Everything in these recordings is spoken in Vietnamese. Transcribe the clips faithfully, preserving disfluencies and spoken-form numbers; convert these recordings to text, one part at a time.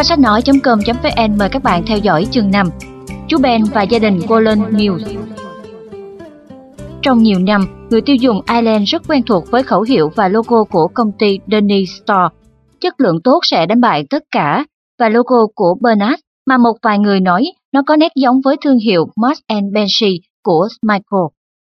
Kho sách nói chấm com chấm vn mời các bạn theo dõi chương năm. Chú Ben và gia đình Golden News. Trong nhiều năm, người tiêu dùng Ireland rất quen thuộc với khẩu hiệu và logo của công ty Dunnes Stores. Chất lượng tốt sẽ đánh bại tất cả, và logo của Bernard mà một vài người nói nó có nét giống với thương hiệu Marks and Spencer của Michael.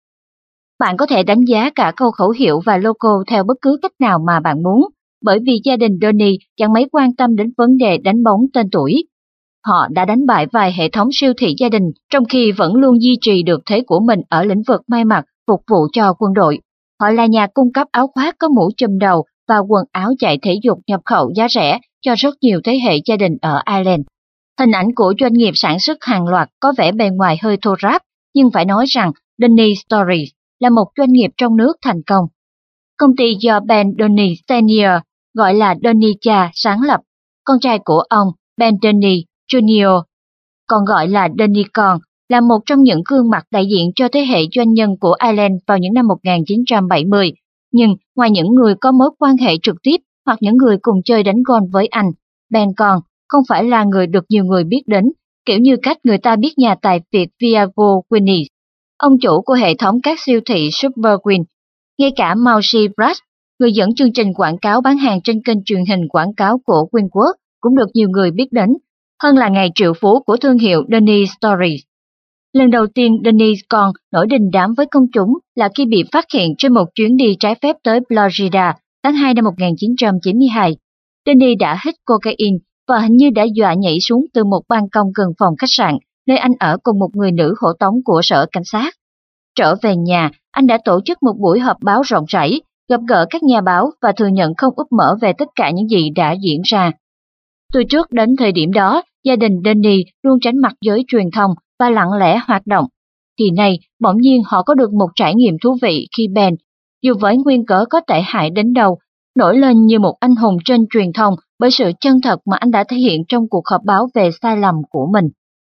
Bạn có thể đánh giá cả câu khẩu hiệu và logo theo bất cứ cách nào mà bạn muốn, bởi vì gia đình Dunnes chẳng mấy quan tâm đến vấn đề đánh bóng tên tuổi. Họ đã đánh bại vài hệ thống siêu thị gia đình, trong khi vẫn luôn duy trì được thế của mình ở lĩnh vực may mặc, phục vụ cho quân đội. Họ là nhà cung cấp áo khoác có mũ trùm đầu và quần áo chạy thể dục nhập khẩu giá rẻ cho rất nhiều thế hệ gia đình ở Ireland. Hình ảnh của doanh nghiệp sản xuất hàng loạt có vẻ bề ngoài hơi thô ráp, nhưng phải nói rằng Dunnes Stores là một doanh nghiệp trong nước thành công. Công ty do Ben Dunnes Senior, gọi là Dunnes cha, sáng lập, con trai của ông Ben Dunnes Junior, còn gọi là Dunnes con, là một trong những gương mặt đại diện cho thế hệ doanh nhân của Ireland vào những năm một nghìn chín trăm bảy mươi. Nhưng ngoài những người có mối quan hệ trực tiếp hoặc những người cùng chơi đánh golf với anh, Ben con không phải là người được nhiều người biết đến, kiểu như cách người ta biết nhà tài phiệt Viago Winnie, ông chủ của hệ thống các siêu thị Superwin. Ngay cả Maury Brass, người dẫn chương trình quảng cáo bán hàng trên kênh truyền hình quảng cáo của Winworth, cũng được nhiều người biết đến, hơn là ngày triệu phú của thương hiệu Dunnes Stores. Lần đầu tiên Dunnes con nổi đình đám với công chúng là khi bị phát hiện trên một chuyến đi trái phép tới Florida tháng hai năm một nghìn chín trăm chín mươi hai. Dunnes đã hít cocaine và hình như đã dọa nhảy xuống từ một ban công gần phòng khách sạn, nơi anh ở cùng một người nữ hộ tống của sở cảnh sát. Trở về nhà, anh đã tổ chức một buổi họp báo rộng rãi, gặp gỡ các nhà báo và thừa nhận không úp mở về tất cả những gì đã diễn ra. Từ trước đến thời điểm đó, gia đình Dunnes luôn tránh mặt giới truyền thông và lặng lẽ hoạt động. Thì nay, bỗng nhiên họ có được một trải nghiệm thú vị khi Ben, dù với nguyên cớ có tệ hại đến đâu, nổi lên như một anh hùng trên truyền thông bởi sự chân thật mà anh đã thể hiện trong cuộc họp báo về sai lầm của mình.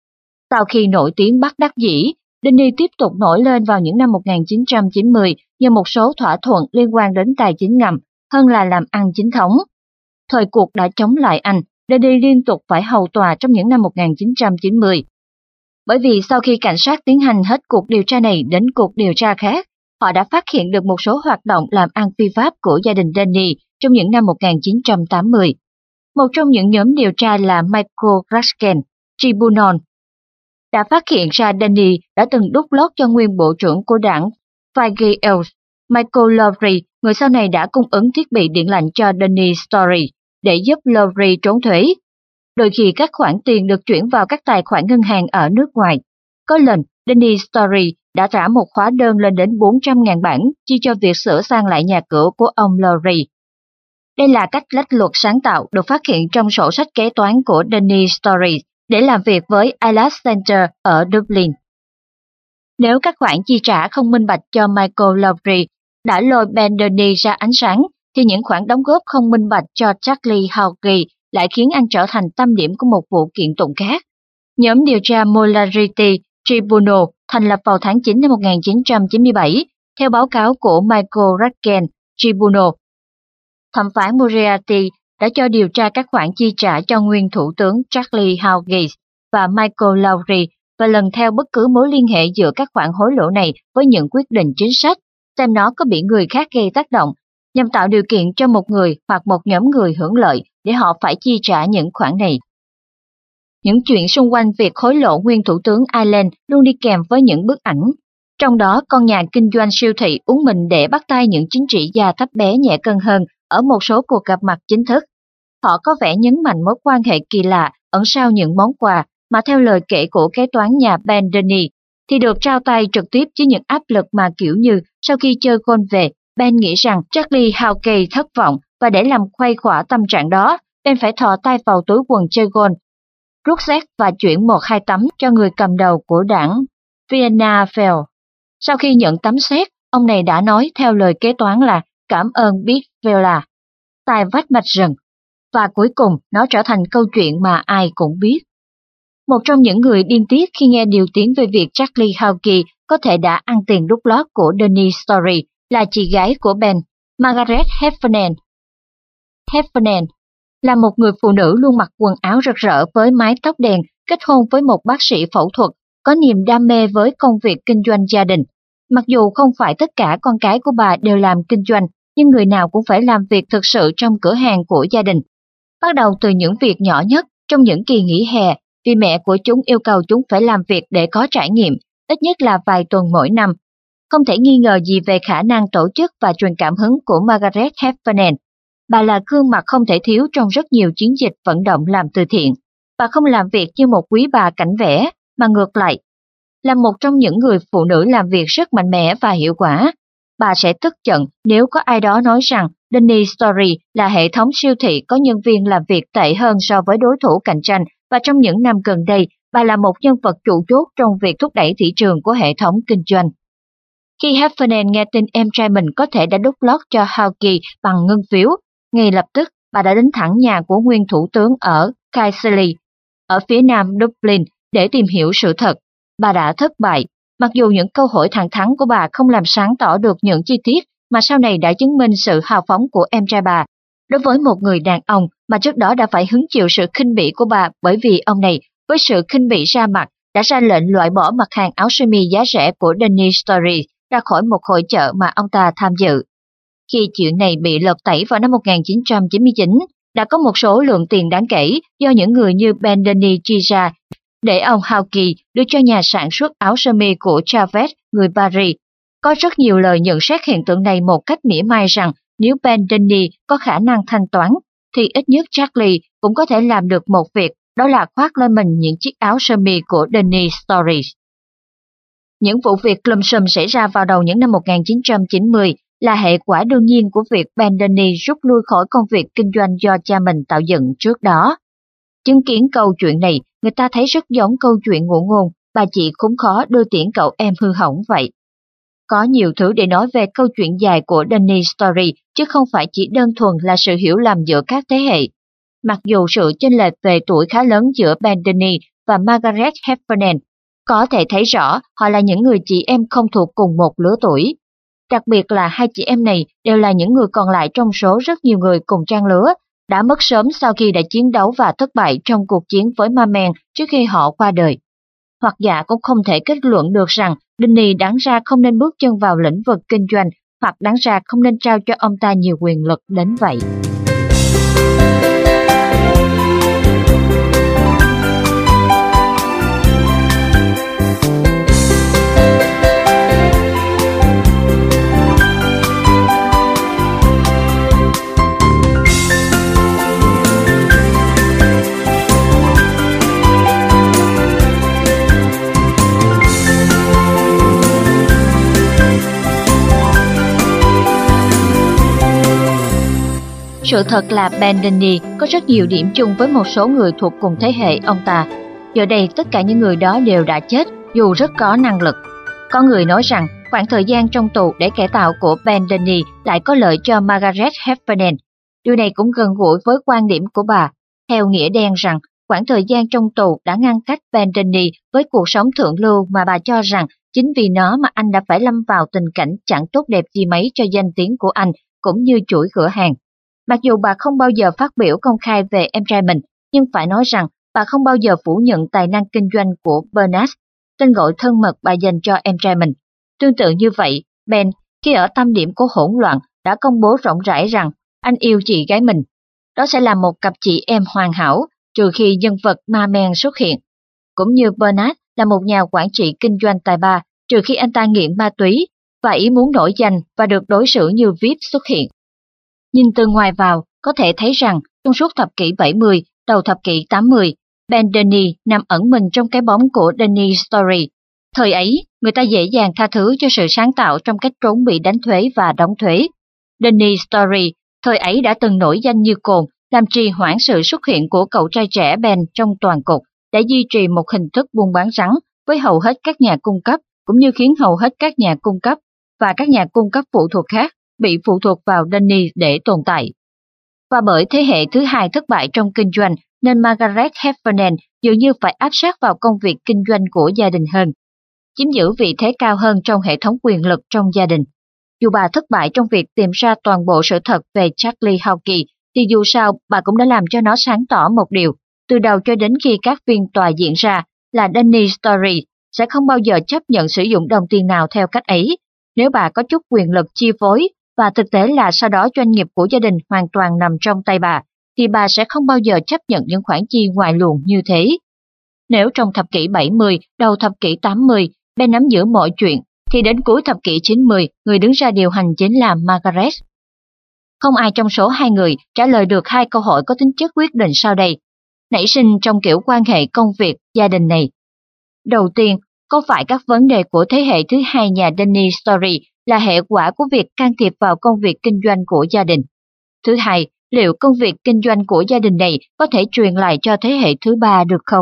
Sau khi nổi tiếng bất đắc dĩ, Dunnes tiếp tục nổi lên vào những năm một nghìn chín trăm chín mươi nhờ một số thỏa thuận liên quan đến tài chính ngầm hơn là làm ăn chính thống. Thời cuộc đã chống lại anh, Dunnes liên tục phải hầu tòa trong những năm một nghìn chín trăm chín mươi. Bởi vì sau khi cảnh sát tiến hành hết cuộc điều tra này đến cuộc điều tra khác, họ đã phát hiện được một số hoạt động làm ăn phi pháp của gia đình Dunnes trong những năm một nghìn chín trăm tám mươi. Một trong những nhóm điều tra là Michael Raskin Tribunal đã phát hiện ra Dunnes đã từng đút lót cho nguyên bộ trưởng của đảng Fine Gael, Michael Lowry, người sau này đã cung ứng thiết bị điện lạnh cho Dunnes Stores để giúp Lowry trốn thuế. Đôi khi các khoản tiền được chuyển vào các tài khoản ngân hàng ở nước ngoài. Có lần, Dunnes Stores đã trả một hóa đơn lên đến bốn trăm nghìn bảng chi cho việc sửa sang lại nhà cửa của ông Lowry. Đây là cách lách luật sáng tạo được phát hiện trong sổ sách kế toán của Dunnes Stores để làm việc với Eylas Center ở Dublin. Nếu các khoản chi trả không minh bạch cho Michael Lowry đã lôi Ben Dunnes ra ánh sáng, thì những khoản đóng góp không minh bạch cho Charlie Haughey lại khiến anh trở thành tâm điểm của một vụ kiện tụng khác. Nhóm điều tra Molarity Tribunal thành lập vào tháng chín năm một nghìn chín trăm chín mươi bảy, theo báo cáo của Michael Raskin Tribunal. Thẩm phán Moriarty đã cho điều tra các khoản chi trả cho nguyên thủ tướng Charlie Haughey và Michael Lowry và lần theo bất cứ mối liên hệ giữa các khoản hối lộ này với những quyết định chính sách, xem nó có bị người khác gây tác động, nhằm tạo điều kiện cho một người hoặc một nhóm người hưởng lợi để họ phải chi trả những khoản này. Những chuyện xung quanh việc hối lộ nguyên thủ tướng Ireland luôn đi kèm với những bức ảnh. Trong đó, con nhà kinh doanh siêu thị uống mình để bắt tay những chính trị gia thấp bé nhẹ cân hơn ở một số cuộc gặp mặt chính thức. Họ có vẻ nhấn mạnh mối quan hệ kỳ lạ ẩn sau những món quà mà theo lời kể của kế toán nhà Ben Dunnes thì được trao tay trực tiếp với những áp lực mà kiểu như sau khi chơi golf về, Ben nghĩ rằng Charlie Haughey thất vọng và để làm khuây khỏa tâm trạng đó, Ben phải thò tay vào túi quần chơi golf, rút xét và chuyển một hai tấm cho người cầm đầu của đảng Fianna Fáil. Sau khi nhận tấm xét, ông này đã nói theo lời kế toán là cảm ơn Big Fella, tài vách mạch rừng, và cuối cùng nó trở thành câu chuyện mà ai cũng biết. Một trong những người điên tiết khi nghe điều tiếng về việc Charlie Haughey có thể đã ăn tiền đút lót của Dunnes Stores là chị gái của Ben, Margaret Heffernan. Heffernan Là một người phụ nữ luôn mặc quần áo rực rỡ với mái tóc đen, kết hôn với một bác sĩ phẫu thuật, có niềm đam mê với công việc kinh doanh gia đình. Mặc dù không phải tất cả con cái của bà đều làm kinh doanh, nhưng người nào cũng phải làm việc thực sự trong cửa hàng của gia đình. Bắt đầu từ những việc nhỏ nhất trong những kỳ nghỉ hè, vì mẹ của chúng yêu cầu chúng phải làm việc để có trải nghiệm, ít nhất là vài tuần mỗi năm. Không thể nghi ngờ gì về khả năng tổ chức và truyền cảm hứng của Margaret Heffernan. Bà là gương mặt không thể thiếu trong rất nhiều chiến dịch vận động làm từ thiện. Bà không làm việc như một quý bà cảnh vẽ, mà ngược lại, là một trong những người phụ nữ làm việc rất mạnh mẽ và hiệu quả. Bà sẽ tức giận nếu có ai đó nói rằng Denny Story là hệ thống siêu thị có nhân viên làm việc tệ hơn so với đối thủ cạnh tranh, và trong những năm gần đây, bà là một nhân vật chủ chốt trong việc thúc đẩy thị trường của hệ thống kinh doanh. Khi Heffernan nghe tin em trai mình có thể đã đút lót cho Hawke bằng ngân phiếu, ngay lập tức bà đã đến thẳng nhà của nguyên thủ tướng ở Caersley, ở phía nam Dublin, để tìm hiểu sự thật. Bà đã thất bại, mặc dù những câu hỏi thẳng thắn của bà không làm sáng tỏ được những chi tiết mà sau này đã chứng minh sự hào phóng của em trai bà. Đối với một người đàn ông mà trước đó đã phải hứng chịu sự khinh bỉ của bà, bởi vì ông này với sự khinh bỉ ra mặt đã ra lệnh loại bỏ mặt hàng áo sơ mi giá rẻ của Denny Story ra khỏi một hội chợ mà ông ta tham dự. Khi chuyện này bị lật tẩy vào năm một nghìn chín trăm chín mươi chín, đã có một số lượng tiền đáng kể do những người như Ben Denny chi ra để ông Hawke đưa cho nhà sản xuất áo sơ mi của Chavez, người Paris. Có rất nhiều lời nhận xét hiện tượng này một cách mỉa mai rằng nếu Ben Denny có khả năng thanh toán, thì ít nhất Charlie cũng có thể làm được một việc, đó là khoác lên mình những chiếc áo sơ mi của Denny Story. Những vụ việc lùm xùm xảy ra vào đầu những năm một nghìn chín trăm chín mươi là hệ quả đương nhiên của việc Ben Denny rút lui khỏi công việc kinh doanh do cha mình tạo dựng trước đó. Chứng kiến câu chuyện này, người ta thấy rất giống câu chuyện ngụ ngôn, bà chị khốn khó đưa tiễn cậu em hư hỏng vậy. Có nhiều thứ để nói về câu chuyện dài của Denny Story, chứ không phải chỉ đơn thuần là sự hiểu lầm giữa các thế hệ. Mặc dù sự chênh lệch về tuổi khá lớn giữa Ben Denny và Margaret Heffernan, có thể thấy rõ họ là những người chị em không thuộc cùng một lứa tuổi. Đặc biệt là hai chị em này đều là những người còn lại trong số rất nhiều người cùng trang lứa, đã mất sớm sau khi đã chiến đấu và thất bại trong cuộc chiến với ma men trước khi họ qua đời. Hoặc giả cũng không thể kết luận được rằng Denny đáng ra không nên bước chân vào lĩnh vực kinh doanh, hoặc đáng ra không nên trao cho ông ta nhiều quyền lực đến vậy. Sự thật là Ben Denny có rất nhiều điểm chung với một số người thuộc cùng thế hệ ông ta. Giờ đây tất cả những người đó đều đã chết, dù rất có năng lực. Có người nói rằng khoảng thời gian trong tù để cải tạo của Ben Denny lại có lợi cho Margaret Heffernan. Điều này cũng gần gũi với quan điểm của bà, theo nghĩa đen rằng khoảng thời gian trong tù đã ngăn cách Ben Denny với cuộc sống thượng lưu, mà bà cho rằng chính vì nó mà anh đã phải lâm vào tình cảnh chẳng tốt đẹp gì mấy cho danh tiếng của anh cũng như chuỗi cửa hàng. Mặc dù bà không bao giờ phát biểu công khai về em trai mình, nhưng phải nói rằng bà không bao giờ phủ nhận tài năng kinh doanh của Bernard, tên gọi thân mật bà dành cho em trai mình. Tương tự như vậy, Ben, khi ở tâm điểm của hỗn loạn, đã công bố rộng rãi rằng anh yêu chị gái mình. Đó sẽ là một cặp chị em hoàn hảo, trừ khi nhân vật ma men xuất hiện. Cũng như Bernard là một nhà quản trị kinh doanh tài ba, trừ khi anh ta nghiện ma túy và ý muốn nổi danh và được đối xử như vi ai pi xuất hiện. Nhìn từ ngoài vào, có thể thấy rằng trong suốt thập kỷ bảy mươi, đầu thập kỷ tám mươi, Ben Denny nằm ẩn mình trong cái bóng của Denny Story. Thời ấy, người ta dễ dàng tha thứ cho sự sáng tạo trong cách trốn bị đánh thuế và đóng thuế. Denny Story thời ấy đã từng nổi danh như cồn, làm trì hoãn sự xuất hiện của cậu trai trẻ Ben trong toàn cục, đã duy trì một hình thức buôn bán rắn với hầu hết các nhà cung cấp, cũng như khiến hầu hết các nhà cung cấp và các nhà cung cấp phụ thuộc khác bị phụ thuộc vào Denny để tồn tại. Và bởi thế hệ thứ hai thất bại trong kinh doanh, nên Margaret Heffernan dường như phải áp sát vào công việc kinh doanh của gia đình hơn, chiếm giữ vị thế cao hơn trong hệ thống quyền lực trong gia đình. Dù bà thất bại trong việc tìm ra toàn bộ sự thật về Charlie Hawke, thì dù sao bà cũng đã làm cho nó sáng tỏ một điều, từ đầu cho đến khi các phiên tòa diễn ra, là Danny Story sẽ không bao giờ chấp nhận sử dụng đồng tiền nào theo cách ấy. Nếu bà có chút quyền lực chi phối, và thực tế là sau đó doanh nghiệp của gia đình hoàn toàn nằm trong tay bà, thì bà sẽ không bao giờ chấp nhận những khoản chi ngoài luồng như thế. Nếu trong thập kỷ bảy mươi, đầu thập kỷ tám mươi, Ben nắm giữ mọi chuyện, thì đến cuối thập kỷ chín mươi, người đứng ra điều hành chính là Margaret. Không ai trong số hai người trả lời được hai câu hỏi có tính chất quyết định sau đây, nảy sinh trong kiểu quan hệ công việc gia đình này. Đầu tiên, có phải các vấn đề của thế hệ thứ hai nhà Danny Story là hệ quả của việc can thiệp vào công việc kinh doanh của gia đình? Thứ hai, liệu công việc kinh doanh của gia đình này có thể truyền lại cho thế hệ thứ ba được không?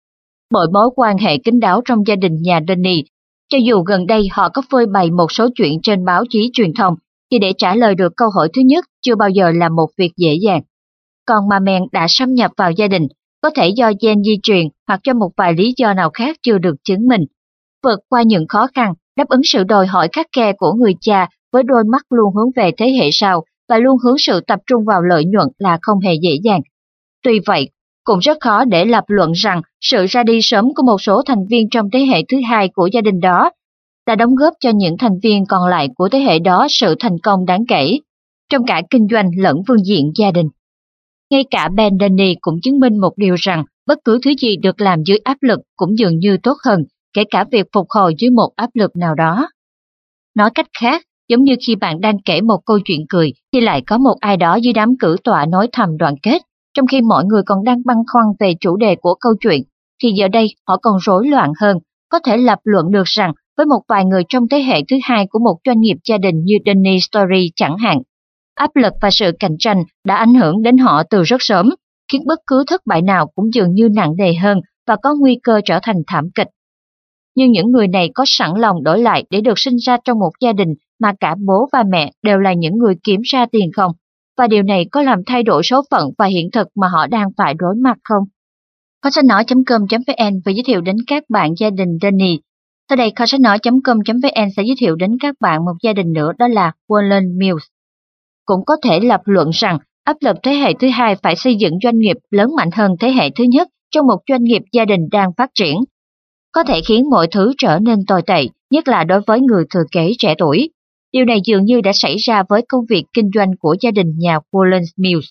Bởi mối quan hệ kín đáo trong gia đình nhà Danny, cho dù gần đây họ có phơi bày một số chuyện trên báo chí truyền thông, thì để trả lời được câu hỏi thứ nhất chưa bao giờ là một việc dễ dàng. Còn ma men đã xâm nhập vào gia đình, có thể do gen di truyền hoặc cho một vài lý do nào khác chưa được chứng minh. Vượt qua những khó khăn, đáp ứng sự đòi hỏi khắt khe của người cha với đôi mắt luôn hướng về thế hệ sau và luôn hướng sự tập trung vào lợi nhuận là không hề dễ dàng. Tuy vậy, cũng rất khó để lập luận rằng sự ra đi sớm của một số thành viên trong thế hệ thứ hai của gia đình đó đã đóng góp cho những thành viên còn lại của thế hệ đó sự thành công đáng kể, trong cả kinh doanh lẫn phương diện gia đình. Ngay cả Ben Danny cũng chứng minh một điều rằng bất cứ thứ gì được làm dưới áp lực cũng dường như tốt hơn, kể cả việc phục hồi dưới một áp lực nào đó. Nói cách khác, giống như khi bạn đang kể một câu chuyện cười thì lại có một ai đó dưới đám cử tọa nói thầm đoạn kết, trong khi mọi người còn đang băn khoăn về chủ đề của câu chuyện, thì giờ đây họ còn rối loạn hơn, có thể lập luận được rằng với một vài người trong thế hệ thứ hai của một doanh nghiệp gia đình như Danny Story chẳng hạn, áp lực và sự cạnh tranh đã ảnh hưởng đến họ từ rất sớm, khiến bất cứ thất bại nào cũng dường như nặng nề hơn và có nguy cơ trở thành thảm kịch. Nhưng những người này có sẵn lòng đổi lại để được sinh ra trong một gia đình mà cả bố và mẹ đều là những người kiếm ra tiền không? Và điều này có làm thay đổi số phận và hiện thực mà họ đang phải đối mặt không? Kho sách nói chấm com chấm vn vừa giới thiệu đến các bạn gia đình Danny. Sau đây kho sách nói chấm com chấm vn sẽ giới thiệu đến các bạn một gia đình nữa, đó là Wallen Mills. Cũng có thể lập luận rằng áp lực thế hệ thứ hai phải xây dựng doanh nghiệp lớn mạnh hơn thế hệ thứ nhất trong một doanh nghiệp gia đình đang phát triển, có thể khiến mọi thứ trở nên tồi tệ, nhất là đối với người thừa kế trẻ tuổi. Điều này dường như đã xảy ra với công việc kinh doanh của gia đình nhà Wallen Mills.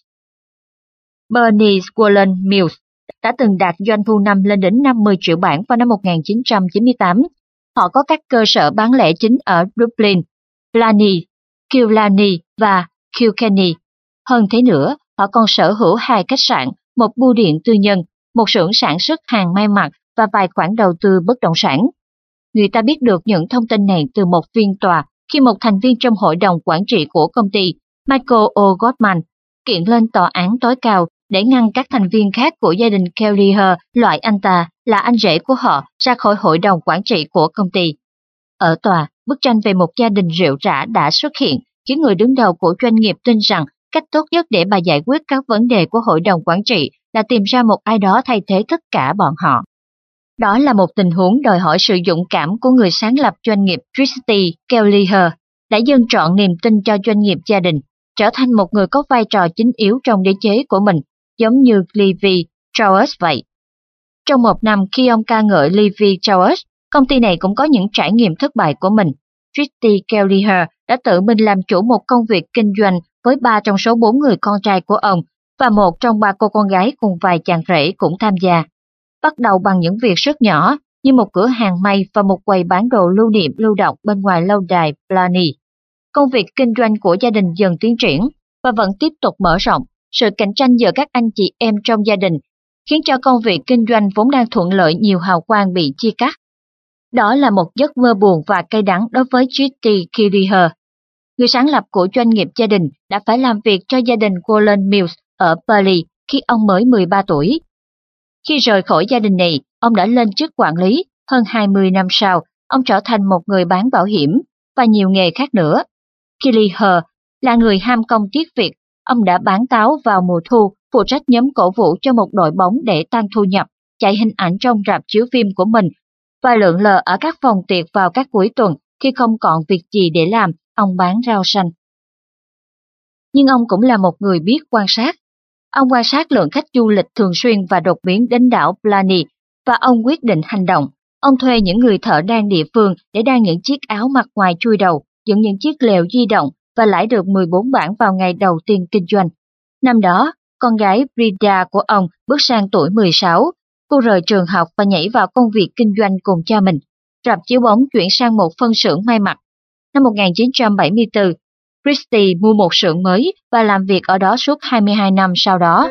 Bernice Wallen Mills đã từng đạt doanh thu năm lên đến năm mươi triệu bảng vào năm một nghìn chín trăm chín mươi tám. Họ có các cơ sở bán lẻ chính ở Dublin, Blarney, Killarney và Kilkenny. Hơn thế nữa, họ còn sở hữu hai khách sạn, một bưu điện tư nhân, một xưởng sản xuất hàng may mặc và vài khoản đầu tư bất động sản. Người ta biết được những thông tin này từ một phiên tòa khi một thành viên trong hội đồng quản trị của công ty, Michael O. Goldman, kiện lên tòa án tối cao để ngăn các thành viên khác của gia đình Kelleher loại anh ta là anh rể của họ ra khỏi hội đồng quản trị của công ty. Ở tòa, bức tranh về một gia đình rệu rã đã xuất hiện, khiến người đứng đầu của doanh nghiệp tin rằng cách tốt nhất để bà giải quyết các vấn đề của hội đồng quản trị là tìm ra một ai đó thay thế tất cả bọn họ. Đó là một tình huống đòi hỏi sự dũng cảm của người sáng lập doanh nghiệp Christy Kelleher, đã dâng trọn niềm tin cho doanh nghiệp gia đình, trở thành một người có vai trò chính yếu trong đế chế của mình, giống như Levi Strauss vậy. Trong một năm khi ông ca ngợi Levi Strauss, công ty này cũng có những trải nghiệm thất bại của mình. Christy Kelleher đã tự mình làm chủ một công việc kinh doanh với ba trong số bốn người con trai của ông, và một trong ba cô con gái cùng vài chàng rể cũng tham gia. Bắt đầu bằng những việc rất nhỏ, như một cửa hàng may và một quầy bán đồ lưu niệm lưu động bên ngoài lâu đài Blarney. Công việc kinh doanh của gia đình dần tiến triển và vẫn tiếp tục mở rộng. Sự cạnh tranh giữa các anh chị em trong gia đình khiến cho công việc kinh doanh vốn đang thuận lợi nhiều hào quang bị chia cắt. Đó là một giấc mơ buồn và cay đắng đối với Christy Kelleher. Người sáng lập của doanh nghiệp gia đình đã phải làm việc cho gia đình Wallen Mills ở Purley khi ông mới mười ba tuổi. Khi rời khỏi gia đình này, ông đã lên chức quản lý. Hơn hai mươi năm sau, ông trở thành một người bán bảo hiểm và nhiều nghề khác nữa. Kelleher là người ham công tiếc việc. Ông đã bán táo vào mùa thu, phụ trách nhóm cổ vũ cho một đội bóng để tăng thu nhập, chạy hình ảnh trong rạp chiếu phim của mình và lượn lờ ở các phòng tiệc vào các cuối tuần khi không còn việc gì để làm. Ông bán rau xanh. nhưng ông cũng là một người biết quan sát. Ông quan sát lượng khách du lịch thường xuyên và đột biến đến đảo Blarney, và ông quyết định hành động. Ông thuê những người thợ đan địa phương để đan những chiếc áo mặc ngoài chui đầu, dựng những chiếc lều di động và lãi được mười bốn bảng vào ngày đầu tiên kinh doanh. Năm đó, con gái Brida của ông bước sang tuổi mười sáu. Cô rời trường học và nhảy vào công việc kinh doanh cùng cha mình. Rạp chiếu bóng chuyển sang một phân xưởng may mặc. Năm một nghìn chín trăm bảy mươi tư, Christie mua một xưởng mới và làm việc ở đó suốt hai mươi hai năm sau đó.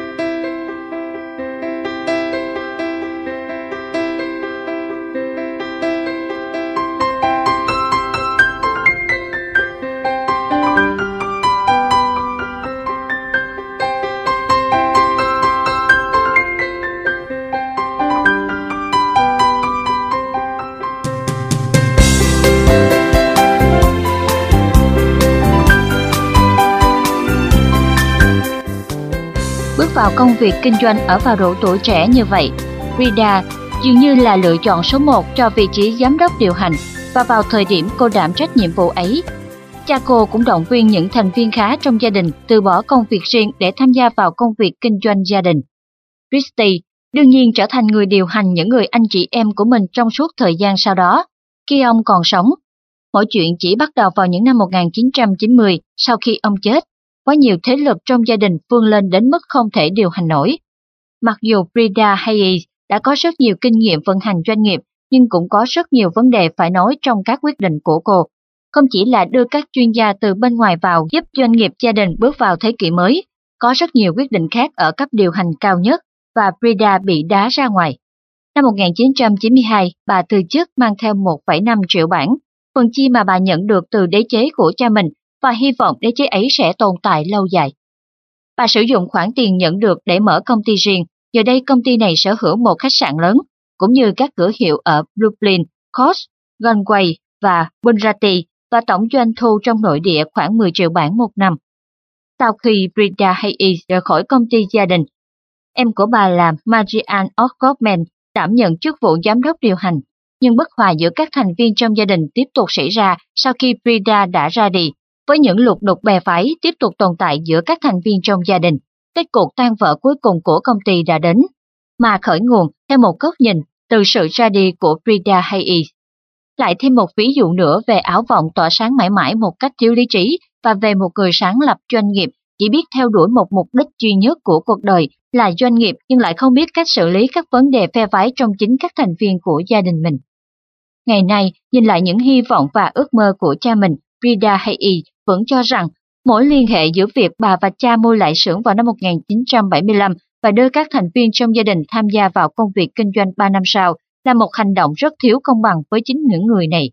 Bước vào công việc kinh doanh ở vào độ tuổi trẻ như vậy, Brida dường như là lựa chọn số một cho vị trí giám đốc điều hành, và vào thời điểm cô đảm trách nhiệm vụ ấy, cha cô cũng động viên những thành viên khá trong gia đình từ bỏ công việc riêng để tham gia vào công việc kinh doanh gia đình. Christie đương nhiên trở thành người điều hành những người anh chị em của mình trong suốt thời gian sau đó. Khi ông còn sống, mọi chuyện chỉ bắt đầu vào những năm một nghìn chín trăm chín mươi sau khi ông chết. Quá nhiều thế lực trong gia đình vươn lên đến mức không thể điều hành nổi. Mặc dù Brida Hayes đã có rất nhiều kinh nghiệm vận hành doanh nghiệp, nhưng cũng có rất nhiều vấn đề phải nói trong các quyết định của cô. Không chỉ là đưa các chuyên gia từ bên ngoài vào giúp doanh nghiệp gia đình bước vào thế kỷ mới, có rất nhiều quyết định khác ở cấp điều hành cao nhất, và Brida bị đá ra ngoài. Năm một nghìn chín trăm chín mươi hai, bà từ chức mang theo một phẩy năm triệu bảng, phần chi mà bà nhận được từ đế chế của cha mình, và hy vọng đế chế ấy sẽ tồn tại lâu dài. Bà sử dụng khoản tiền nhận được để mở công ty riêng, giờ đây công ty này sở hữu một khách sạn lớn, cũng như các cửa hiệu ở Brooklyn, Coast, Galway và Bunratty, và tổng doanh thu trong nội địa khoảng mười triệu bảng một năm. Sau khi Brida Hayes rời khỏi công ty gia đình, em của bà là Marianne Osgoodman đảm nhận chức vụ giám đốc điều hành, nhưng bất hòa giữa các thành viên trong gia đình tiếp tục xảy ra sau khi Brida đã ra đi, với những lục đục bè phái tiếp tục tồn tại giữa các thành viên trong gia đình. Kết cục tan vỡ cuối cùng của công ty đã đến, mà khởi nguồn theo một góc nhìn từ sự ra đi của Brida Hayes. Lại thêm một ví dụ nữa về ảo vọng tỏa sáng mãi mãi một cách thiếu lý trí, và về một người sáng lập doanh nghiệp chỉ biết theo đuổi một mục đích duy nhất của cuộc đời là doanh nghiệp, nhưng lại không biết cách xử lý các vấn đề phe phái trong chính các thành viên của gia đình mình. Ngày nay, nhìn lại những hy vọng và ước mơ của cha mình, Brida Hayes vẫn cho rằng mối liên hệ giữa việc bà và cha mua lại xưởng vào năm một nghìn chín trăm bảy mươi lăm và đưa các thành viên trong gia đình tham gia vào công việc kinh doanh ba năm sau là một hành động rất thiếu công bằng với chính những người này.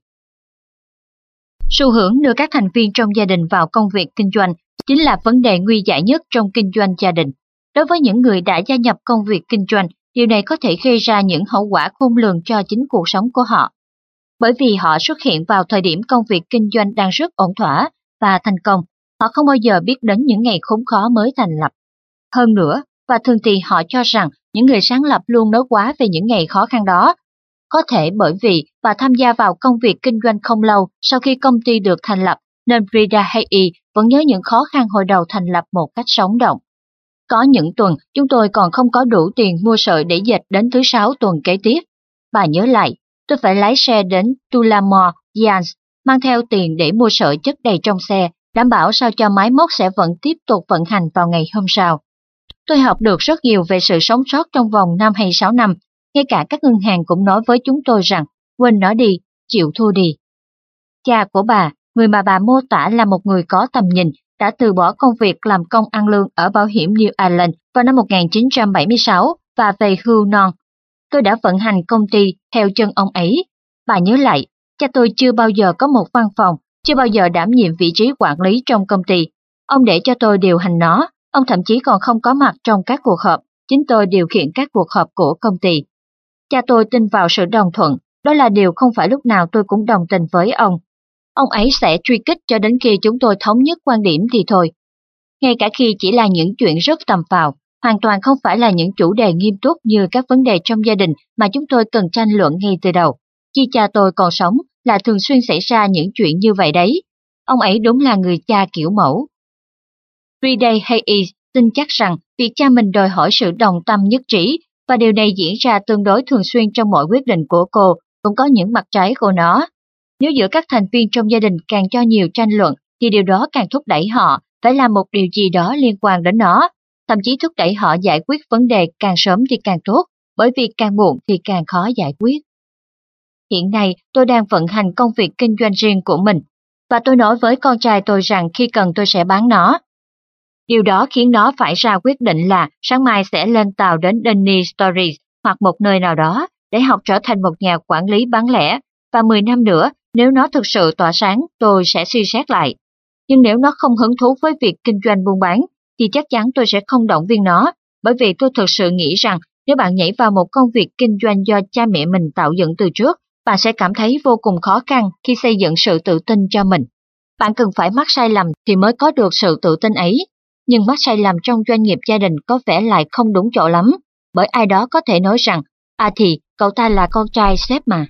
Xu hướng đưa các thành viên trong gia đình vào công việc kinh doanh chính là vấn đề nguy dại nhất trong kinh doanh gia đình. Đối với những người đã gia nhập công việc kinh doanh, điều này có thể gây ra những hậu quả khôn lường cho chính cuộc sống của họ. Bởi vì họ xuất hiện vào thời điểm công việc kinh doanh đang rất ổn thỏa và thành công, họ không bao giờ biết đến những ngày khốn khó mới thành lập. Hơn nữa, và thường thì họ cho rằng những người sáng lập luôn nói quá về những ngày khó khăn đó. Có thể bởi vì bà tham gia vào công việc kinh doanh không lâu sau khi công ty được thành lập, nên Brida Hayes vẫn nhớ những khó khăn hồi đầu thành lập một cách sống động. Có những tuần chúng tôi còn không có đủ tiền mua sợi để dệt đến thứ sáu tuần kế tiếp. Bà nhớ lại, tôi phải lái xe đến Tullamore, Giants, mang theo tiền để mua sợi chất đầy trong xe, đảm bảo sao cho máy móc sẽ vẫn tiếp tục vận hành vào ngày hôm sau. Tôi học được rất nhiều về sự sống sót trong vòng năm hay sáu năm, ngay cả các ngân hàng cũng nói với chúng tôi rằng, quên nó đi, chịu thua đi. Cha của bà, người mà bà mô tả là một người có tầm nhìn, đã từ bỏ công việc làm công ăn lương ở bảo hiểm New Ireland vào năm một nghìn chín trăm bảy mươi sáu và về hưu non. Tôi đã vận hành công ty theo chân ông ấy. Bà nhớ lại, cha tôi chưa bao giờ có một văn phòng, chưa bao giờ đảm nhiệm vị trí quản lý trong công ty. Ông để cho tôi điều hành nó, ông thậm chí còn không có mặt trong các cuộc họp, chính tôi điều khiển các cuộc họp của công ty. Cha tôi tin vào sự đồng thuận, đó là điều không phải lúc nào tôi cũng đồng tình với ông. Ông ấy sẽ truy kích cho đến khi chúng tôi thống nhất quan điểm thì thôi. Ngay cả khi chỉ là những chuyện rất tầm phào, hoàn toàn không phải là những chủ đề nghiêm túc như các vấn đề trong gia đình mà chúng tôi cần tranh luận ngay từ đầu. Khi cha tôi còn sống là thường xuyên xảy ra những chuyện như vậy đấy. Ông ấy đúng là người cha kiểu mẫu. Friday Hayes tin chắc rằng việc cha mình đòi hỏi sự đồng tâm nhất trí, và điều này diễn ra tương đối thường xuyên trong mọi quyết định của cô, cũng có những mặt trái của nó. Nếu giữa các thành viên trong gia đình càng cho nhiều tranh luận, thì điều đó càng thúc đẩy họ phải làm một điều gì đó liên quan đến nó, thậm chí thúc đẩy họ giải quyết vấn đề càng sớm thì càng tốt, bởi vì càng muộn thì càng khó giải quyết. Hiện nay, tôi đang vận hành công việc kinh doanh riêng của mình, và tôi nói với con trai tôi rằng khi cần tôi sẽ bán nó. Điều đó khiến nó phải ra quyết định là sáng mai sẽ lên tàu đến Denny Stories hoặc một nơi nào đó để học trở thành một nhà quản lý bán lẻ, và mười năm nữa, nếu nó thực sự tỏa sáng, tôi sẽ suy xét lại. Nhưng nếu nó không hứng thú với việc kinh doanh buôn bán, thì chắc chắn tôi sẽ không động viên nó, bởi vì tôi thực sự nghĩ rằng nếu bạn nhảy vào một công việc kinh doanh do cha mẹ mình tạo dựng từ trước, bạn sẽ cảm thấy vô cùng khó khăn khi xây dựng sự tự tin cho mình. Bạn cần phải mắc sai lầm thì mới có được sự tự tin ấy, nhưng mắc sai lầm trong doanh nghiệp gia đình có vẻ lại không đúng chỗ lắm, bởi ai đó có thể nói rằng, à thì, cậu ta là con trai sếp mà.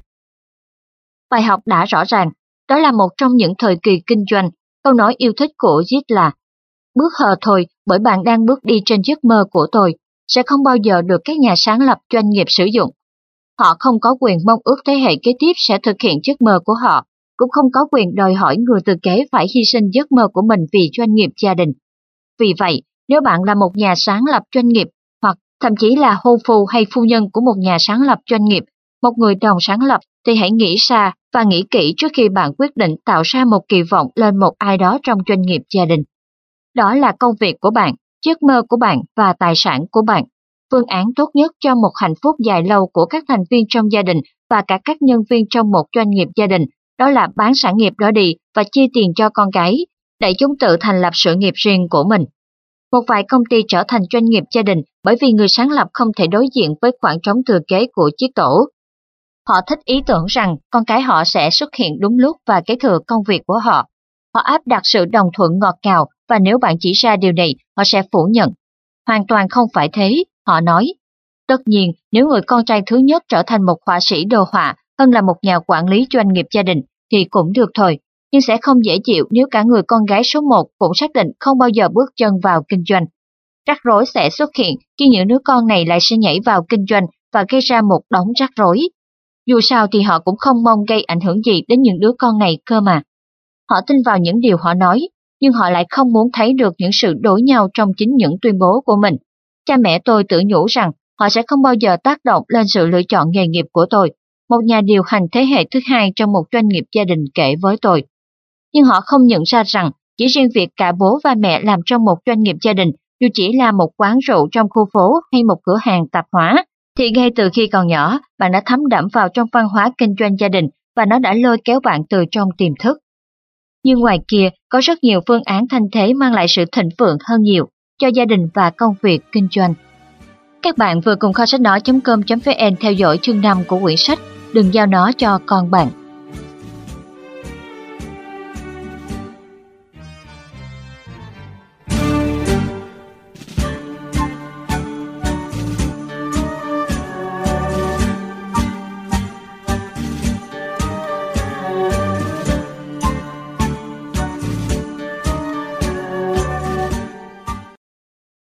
Bài học đã rõ ràng, đó là một trong những thời kỳ kinh doanh. Câu nói yêu thích của Zig là, bước hờ thôi bởi bạn đang bước đi trên giấc mơ của tôi, sẽ không bao giờ được các nhà sáng lập doanh nghiệp sử dụng. Họ không có quyền mong ước thế hệ kế tiếp sẽ thực hiện giấc mơ của họ, cũng không có quyền đòi hỏi người thừa kế phải hy sinh giấc mơ của mình vì doanh nghiệp gia đình. Vì vậy, nếu bạn là một nhà sáng lập doanh nghiệp, hoặc thậm chí là hôn phu hay phu nhân của một nhà sáng lập doanh nghiệp, một người đồng sáng lập, thì hãy nghĩ xa và nghĩ kỹ trước khi bạn quyết định tạo ra một kỳ vọng lên một ai đó trong doanh nghiệp gia đình. Đó là công việc của bạn, giấc mơ của bạn và tài sản của bạn. Phương án tốt nhất cho một hạnh phúc dài lâu của các thành viên trong gia đình và cả các nhân viên trong một doanh nghiệp gia đình, đó là bán sản nghiệp đó đi và chia tiền cho con cái, để chúng tự thành lập sự nghiệp riêng của mình. Một vài công ty trở thành doanh nghiệp gia đình bởi vì người sáng lập không thể đối diện với khoảng trống thừa kế của chiếc tổ. Họ thích ý tưởng rằng con cái họ sẽ xuất hiện đúng lúc và kế thừa công việc của họ. Họ áp đặt sự đồng thuận ngọt ngào, và nếu bạn chỉ ra điều này, họ sẽ phủ nhận. Hoàn toàn không phải thế, họ nói. Tất nhiên, nếu người con trai thứ nhất trở thành một họa sĩ đồ họa hơn là một nhà quản lý doanh nghiệp gia đình, thì cũng được thôi. Nhưng sẽ không dễ chịu nếu cả người con gái số một cũng xác định không bao giờ bước chân vào kinh doanh. Rắc rối sẽ xuất hiện khi những đứa con này lại sẽ nhảy vào kinh doanh và gây ra một đống rắc rối. Dù sao thì họ cũng không mong gây ảnh hưởng gì đến những đứa con này cơ mà. Họ tin vào những điều họ nói, nhưng họ lại không muốn thấy được những sự đổi nhau trong chính những tuyên bố của mình. Cha mẹ tôi tự nhủ rằng họ sẽ không bao giờ tác động lên sự lựa chọn nghề nghiệp của tôi, một nhà điều hành thế hệ thứ hai trong một doanh nghiệp gia đình kể với tôi. Nhưng họ không nhận ra rằng chỉ riêng việc cả bố và mẹ làm trong một doanh nghiệp gia đình, dù chỉ là một quán rượu trong khu phố hay một cửa hàng tạp hóa, thì ngay từ khi còn nhỏ, bạn đã thấm đẫm vào trong văn hóa kinh doanh gia đình và nó đã lôi kéo bạn từ trong tiềm thức. Nhưng ngoài kia, có rất nhiều phương án thanh thế mang lại sự thịnh vượng hơn nhiều cho gia đình và công việc kinh doanh. Các bạn vừa cùng kho sách nói chấm com chấm vn theo dõi chương năm của quyển sách Đừng giao nó cho con bạn.